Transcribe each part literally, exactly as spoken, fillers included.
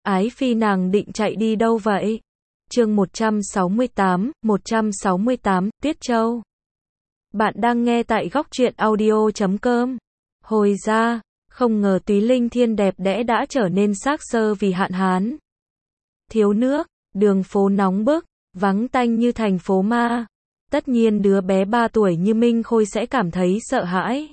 Ái Phi nàng định chạy đi đâu vậy? Chương một trăm sáu mươi tám, một trăm sáu mươi tám, Tuyết Châu. Bạn đang nghe tại góc truyện audio chấm com. Hồi ra, không ngờ Túy Linh Thiên đẹp đẽ đã trở nên xác xơ vì hạn hán. Thiếu nước, đường phố nóng bức, vắng tanh như thành phố ma. Tất nhiên đứa bé ba tuổi như Minh Khôi sẽ cảm thấy sợ hãi.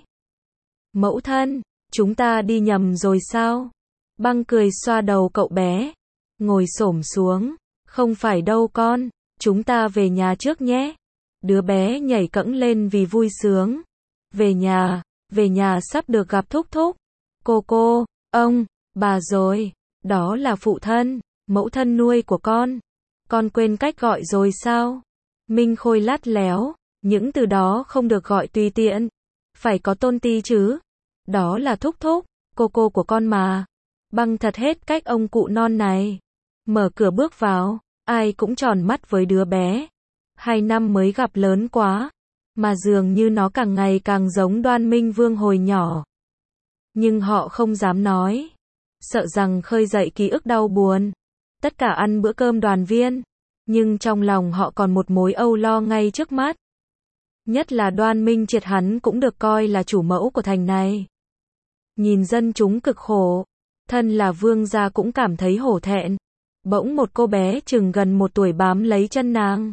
Mẫu thân, chúng ta đi nhầm rồi sao? Băng cười xoa đầu cậu bé, ngồi xổm xuống. Không phải đâu con, chúng ta về nhà trước nhé. Đứa bé nhảy cẫng lên vì vui sướng. Về nhà, về nhà sắp được gặp thúc thúc. Cô cô, ông, bà rồi, đó là phụ thân, mẫu thân nuôi của con. Con quên cách gọi rồi sao? Minh Khôi lắt léo, những từ đó không được gọi tùy tiện. Phải có tôn ti chứ. Đó là thúc thúc, cô cô của con mà. Băng thật hết cách ông cụ non này. Mở cửa bước vào, ai cũng tròn mắt với đứa bé. Hai năm mới gặp lớn quá, mà dường như nó càng ngày càng giống Đoan Minh Vương hồi nhỏ. Nhưng họ không dám nói, sợ rằng khơi dậy ký ức đau buồn. Tất cả ăn bữa cơm đoàn viên, nhưng trong lòng họ còn một mối âu lo ngay trước mắt. Nhất là Đoan Minh Triệt, hắn cũng được coi là chủ mẫu của thành này. Nhìn dân chúng cực khổ, thân là vương gia cũng cảm thấy hổ thẹn. Bỗng một cô bé chừng gần một tuổi bám lấy chân nàng.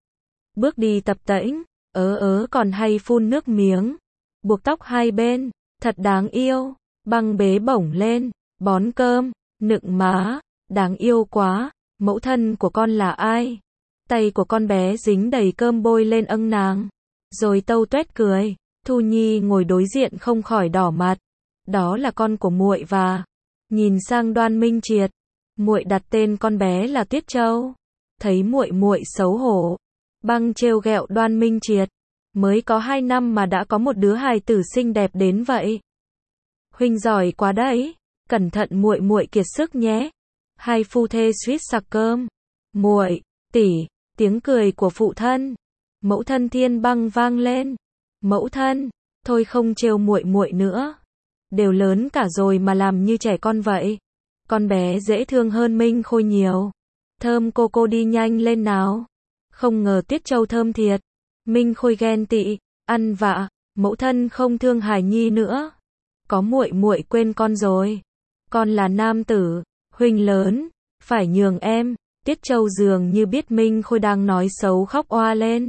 Bước đi tập tễnh, ớ ớ còn hay phun nước miếng. Buộc tóc hai bên, thật đáng yêu. Băng bế bổng lên, bón cơm, nựng má, đáng yêu quá. Mẫu thân của con là ai? Tay của con bé dính đầy cơm bôi lên âng nàng. Rồi tâu tuét cười. Thu Nhi ngồi đối diện không khỏi đỏ mặt. Đó là con của muội và nhìn sang Đoan Minh Triệt. Muội đặt tên con bé là Tuyết Châu. Thấy muội muội xấu hổ. Băng trêu ghẹo Đoan Minh Triệt. Mới có hai năm mà đã có một đứa hài tử xinh đẹp đến vậy. Huynh giỏi quá đấy. Cẩn thận muội muội kiệt sức nhé. Hai phu thê suýt sặc cơm. Muội, tỷ, tiếng cười của phụ thân. Mẫu thân Thiên Băng vang lên. Mẫu thân, thôi không trêu muội muội nữa. Đều lớn cả rồi mà làm như trẻ con vậy. Con bé dễ thương hơn Minh Khôi nhiều. Thơm cô cô đi nhanh lên nào. Không ngờ Tuyết Châu thơm thiệt. Minh Khôi ghen tị, ăn vạ, mẫu thân không thương hài nhi nữa. Có muội muội quên con rồi. Con là nam tử, huynh lớn, phải nhường em. Tuyết Châu dường như biết Minh Khôi đang nói xấu khóc oa lên.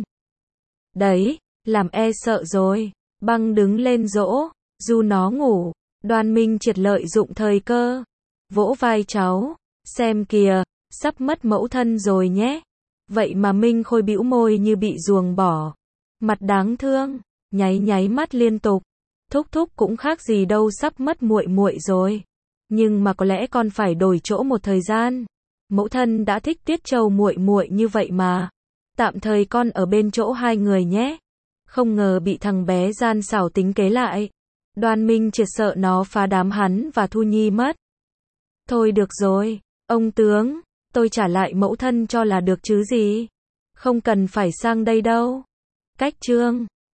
Đấy, làm e sợ rồi. Băng đứng lên dỗ, du nó ngủ. Đoan Minh Triệt lợi dụng thời cơ. Vỗ vai cháu, xem kìa, sắp mất mẫu thân rồi nhé. Vậy mà Minh Khôi bĩu môi như bị ruồng bỏ. Mặt đáng thương, nháy nháy mắt liên tục. Thúc thúc cũng khác gì đâu, sắp mất muội muội rồi. Nhưng mà có lẽ con phải đổi chỗ một thời gian. Mẫu thân đã thích Tuyết Châu muội muội như vậy mà. Tạm thời con ở bên chỗ hai người nhé. Không ngờ bị thằng bé gian xảo tính kế lại. Đoan Minh Triệt sợ nó phá đám hắn và Thu Nhi mất. Thôi được rồi, ông tướng, tôi trả lại mẫu thân cho là được chứ gì. Không cần phải sang đây đâu. Cách chương